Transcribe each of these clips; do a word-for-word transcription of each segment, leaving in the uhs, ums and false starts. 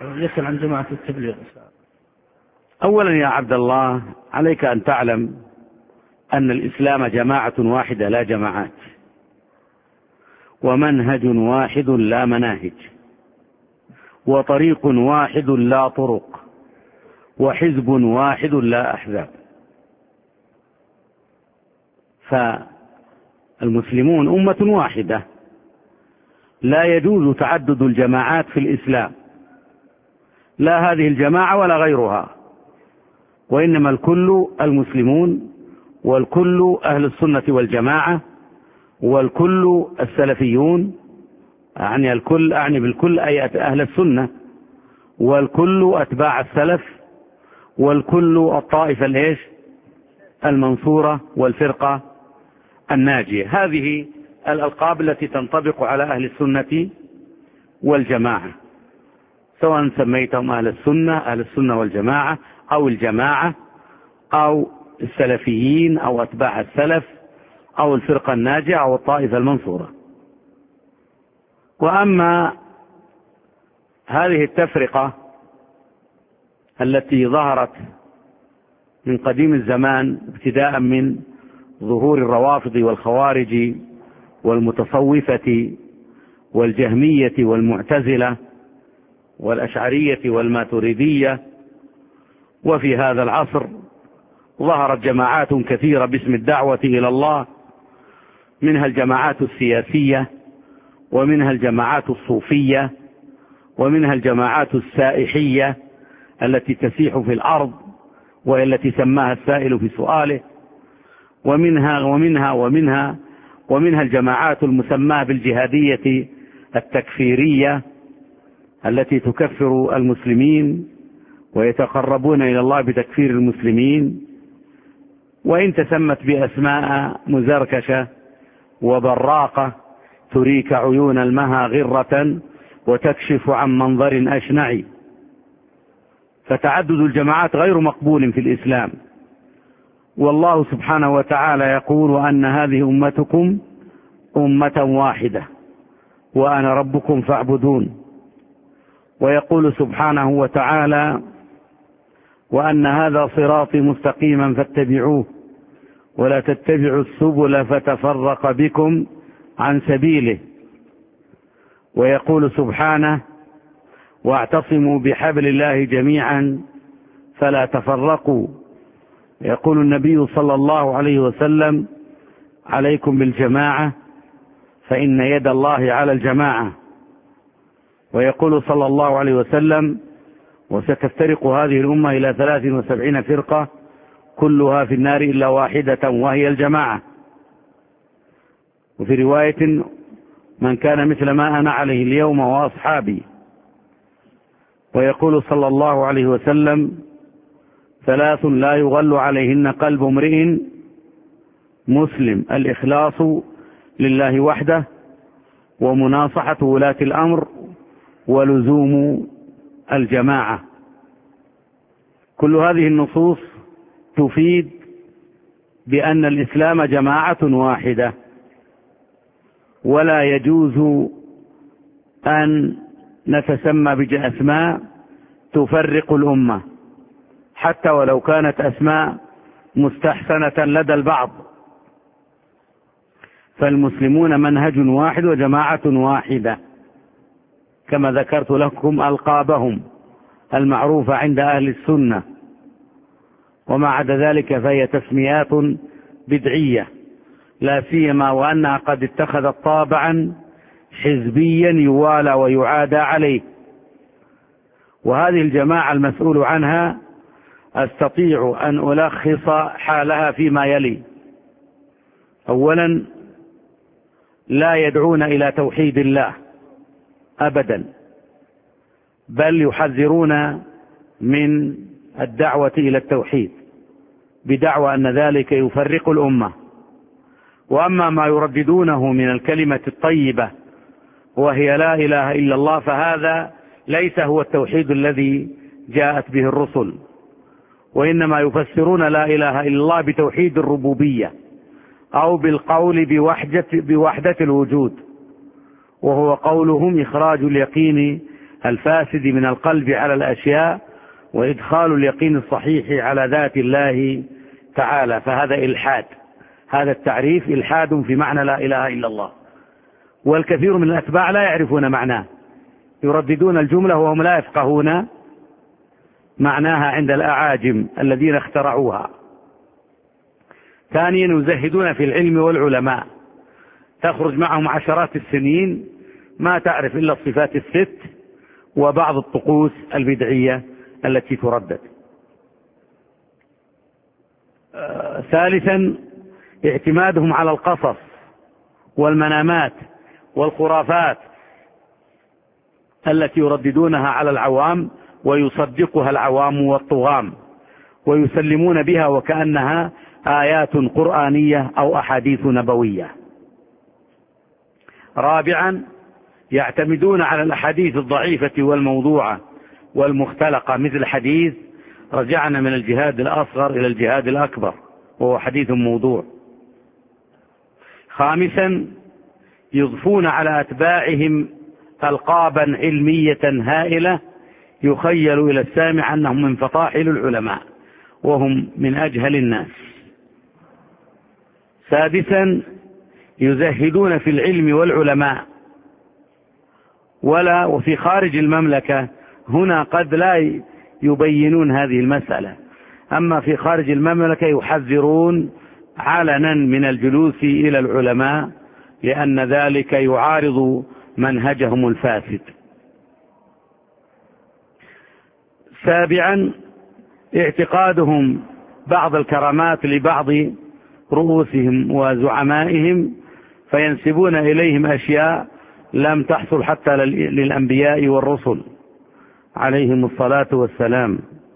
يسأل عن جماعة التبليغ. أولا يا عبد الله، عليك أن تعلم أن الإسلام جماعة واحدة لا جماعات، ومنهج واحد لا مناهج، وطريق واحد لا طرق، وحزب واحد لا أحزاب. فالمسلمون أمة واحدة، لا يجوز تعدد الجماعات في الإسلام، لا هذه الجماعة ولا غيرها، وإنما الكل المسلمون، والكل أهل السنة والجماعة، والكل السلفيون. أعني الكل، أعني بالكل أي أهل السنة، والكل أتباع السلف، والكل الطائفة الإيش المنصورة والفرقة الناجية. هذه الألقاب التي تنطبق على أهل السنة والجماعة، سواء سميتهم أهل السنة أهل السنة والجماعة، أو الجماعة، أو السلفيين، أو أتباع السلف، أو الفرقة الناجية، أو الطائفة المنصورة. وأما هذه التفرقة التي ظهرت من قديم الزمان، ابتداء من ظهور الروافض والخوارج والمتصوفة والجهمية والمعتزلة والأشعرية والماتريدية، وفي هذا العصر ظهرت جماعات كثيرة باسم الدعوة إلى الله، منها الجماعات السياسية، ومنها الجماعات الصوفية، ومنها الجماعات السائحية التي تسيح في الأرض، وهي التي سماها السائل في سؤاله، ومنها ومنها ومنها ومنها الجماعات المسماة بالجهادية التكفيرية التي تكفر المسلمين ويتقربون إلى الله بتكفير المسلمين، وإن تسمت بأسماء مزركشة وبراقة تريك عيون المها غرة وتكشف عن منظر أشنع. فتعدد الجماعات غير مقبول في الإسلام، والله سبحانه وتعالى يقول: وأن هذه أمتكم أمة واحدة وأنا ربكم فاعبدون. ويقول سبحانه وتعالى: وأن هذا صراطي مستقيما فاتبعوه ولا تتبعوا السبل فتفرق بكم عن سبيله. ويقول سبحانه: واعتصموا بحبل الله جميعا فلا تفرقوا. يقول النبي صلى الله عليه وسلم: عليكم بالجماعة فإن يد الله على الجماعة. ويقول صلى الله عليه وسلم: وستفترق هذه الأمة إلى ثلاث وسبعين فرقة كلها في النار إلا واحدة وهي الجماعة. وفي رواية: من كان مثل ما أنا عليه اليوم وأصحابي. ويقول صلى الله عليه وسلم: ثلاث لا يغل عليهن قلب امرئ مسلم: الإخلاص لله وحده، ومناصحة ولاة الأمر، ولزوم الجماعة. كل هذه النصوص تفيد بأن الإسلام جماعة واحدة، ولا يجوز أن نتسمى بأسماء تفرق الأمة، حتى ولو كانت أسماء مستحسنة لدى البعض. فالمسلمون منهج واحد وجماعة واحدة، كما ذكرت لكم ألقابهم المعروفة عند أهل السنة، وما عدا ذلك فهي تسميات بدعية، لا سيما وأنها قد اتخذت طابعا حزبيا يوالى ويعادى عليه. وهذه الجماعة المسؤول عنها أستطيع أن ألخص حالها فيما يلي: أولا، لا يدعون إلى توحيد الله أبدا، بل يحذرون من الدعوة إلى التوحيد بدعوى أن ذلك يفرق الأمة. وأما ما يرددونه من الكلمة الطيبة وهي لا إله إلا الله، فهذا ليس هو التوحيد الذي جاءت به الرسل، وإنما يفسرون لا إله إلا الله بتوحيد الربوبية، أو بالقول بوحدة, بوحدة الوجود، وهو قولهم إخراج اليقين الفاسد من القلب على الأشياء وإدخال اليقين الصحيح على ذات الله تعالى، فهذا إلحاد. هذا التعريف إلحاد في معنى لا إله إلا الله، والكثير من الأتباع لا يعرفون معناه، يرددون الجملة وهم لا يفقهون معناها عند الأعاجم الذين اخترعوها. ثانيا يزهدون في العلم والعلماء، تخرج معهم عشرات السنين ما تعرف إلا الصفات الست وبعض الطقوس البدعية التي تردد. آه ثالثا اعتمادهم على القصص والمنامات والخرافات التي يرددونها على العوام ويصدقها العوام والطغام ويسلمون بها وكأنها آيات قرآنية أو أحاديث نبوية. رابعا يعتمدون على الأحاديث الضعيفة والموضوعة والمختلقة، مثل حديث رجعنا من الجهاد الأصغر إلى الجهاد الأكبر وهو حديث موضوع. خامسا يضفون على أتباعهم ألقابا علمية هائلة يخيل إلى السامع أنهم من فطاحل العلماء وهم من أجهل الناس. سادسا يزهدون في العلم والعلماء ولا وفي خارج المملكة، هنا قد لا يبينون هذه المسألة، أما في خارج المملكة يحذرون علنا من الجلوس إلى العلماء لأن ذلك يعارض منهجهم الفاسد. سابعا اعتقادهم بعض الكرامات لبعض رؤوسهم وزعمائهم فينسبون إليهم أشياء لم تحصل حتى للأنبياء والرسل عليهم الصلاة والسلام.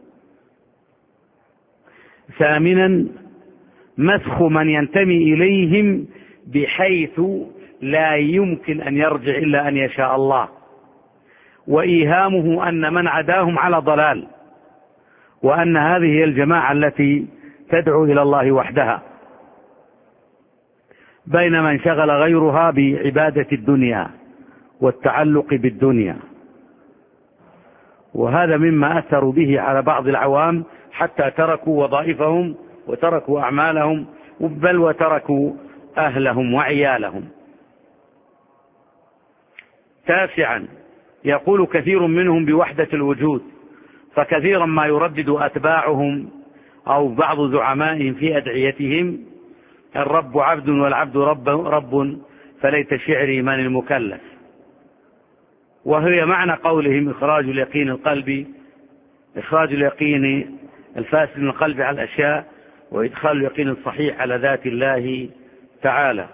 ثامنا مسخ من ينتمي إليهم بحيث لا يمكن أن يرجع إلا أن يشاء الله، وإيهامه أن من عداهم على ضلال، وأن هذه هي الجماعة التي تدعو إلى الله وحدها، بينما انشغل غيرها بعبادة الدنيا والتعلق بالدنيا. وهذا مما أثروا به على بعض العوام حتى تركوا وظائفهم وتركوا أعمالهم بل وتركوا أهلهم وعيالهم. تاسعا يقول كثير منهم بوحدة الوجود، فكثيرا ما يردد أتباعهم أو بعض زعمائهم في أدعيتهم الرب عبد والعبد رب, رب فليت شعري من المكلف، وهي معنى قولهم إخراج اليقين القلبي إخراج اليقين الفاسد من القلب على الأشياء وإدخال اليقين الصحيح على ذات الله تعالى.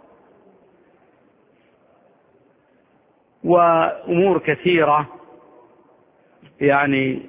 وأمور كثيرة يعني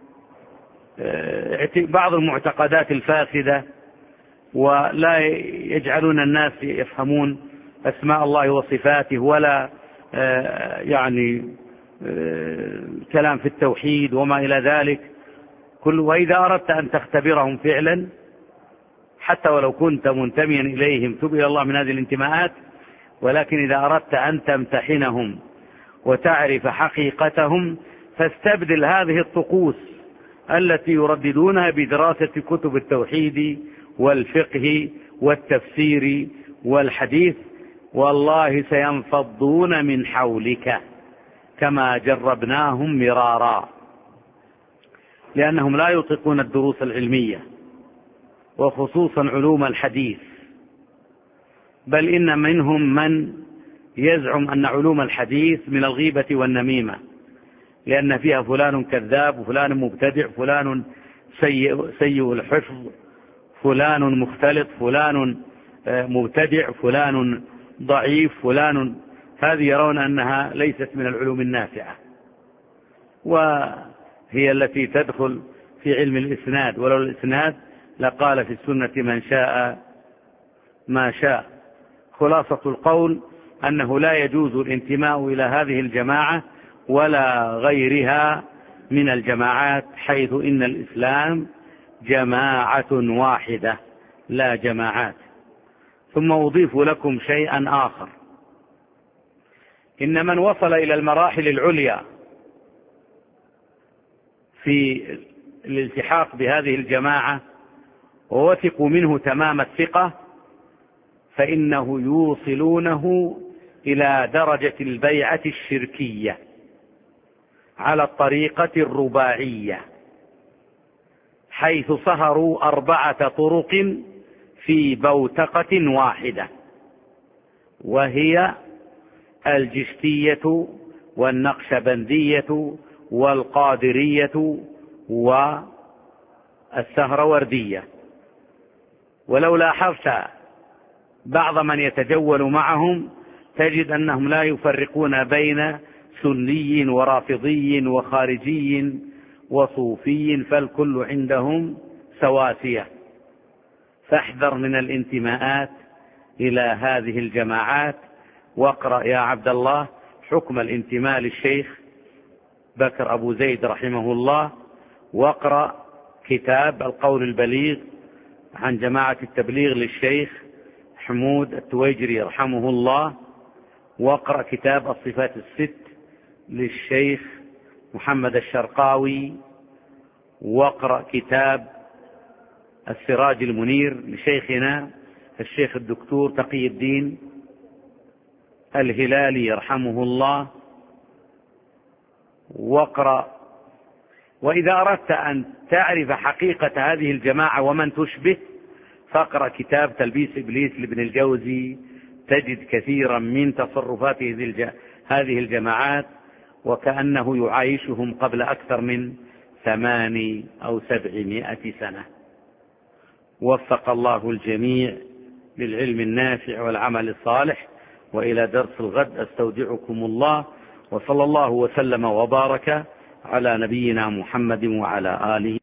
بعض المعتقدات الفاسدة، ولا يجعلون الناس يفهمون أسماء الله وصفاته ولا يعني كلام في التوحيد وما إلى ذلك كل. وإذا أردت أن تختبرهم فعلا حتى ولو كنت منتميا إليهم تب إلى الله من هذه الانتماءات، ولكن إذا أردت أن تمتحنهم وتعرف حقيقتهم فاستبدل هذه الطقوس التي يرددونها بدراسة كتب التوحيد والفقه والتفسير والحديث، والله سينفضون من حولك كما جربناهم مرارا، لأنهم لا يطيقون الدروس العلمية وخصوصا علوم الحديث، بل إن منهم من يزعم أن علوم الحديث من الغيبة والنميمة، لأن فيها فلان كذاب وفلان مبتدع فلان سيء, سيء الحفظ فلان مختلط فلان مبتدع فلان ضعيف فلان. هذه يرون أنها ليست من العلوم النافعة، وهي التي تدخل في علم الإسناد، ولو الإسناد لقال في السنة من شاء ما شاء. خلاصة القول أنه لا يجوز الانتماء إلى هذه الجماعة ولا غيرها من الجماعات، حيث إن الإسلام جماعة واحدة لا جماعات. ثم أضيف لكم شيئا آخر، إن من وصل إلى المراحل العليا في الالتحاق بهذه الجماعة ووثقوا منه تمام الثقة، فإنه يوصلونه إلى درجة البيعة الشركية على الطريقة الرباعية، حيث صهروا أربعة طرق في بوتقة واحدة، وهي الجشتية والنقشبندية والقادرية والسهروردية. ولو لاحظت بعض من يتجول معهم تجد أنهم لا يفرقون بين سني ورافضي وخارجي وصوفي، فالكل عندهم سواسية. فاحذر من الانتماءات إلى هذه الجماعات، واقرأ يا عبد الله حكم الانتماء للشيخ بكر أبو زيد رحمه الله، واقرأ كتاب القول البليغ عن جماعة التبليغ للشيخ حمود التويجري رحمه الله، واقرأ كتاب الصفات الست للشيخ محمد الشرقاوي، واقرأ كتاب السراج المنير لشيخنا الشيخ الدكتور تقي الدين الهلالي رحمه الله، واقرأ. وإذا أردت أن تعرف حقيقة هذه الجماعة ومن تشبه فاقرأ كتاب تلبيس إبليس لابن الجوزي، تجد كثيرا من تصرفات هذه الجماعات وكأنه يعايشهم قبل أكثر من ثماني أو سبعمائة سنة. وفق الله الجميع للعلم النافع والعمل الصالح، وإلى درس الغد أستودعكم الله، وصلى الله وسلم وبارك على نبينا محمد وعلى آله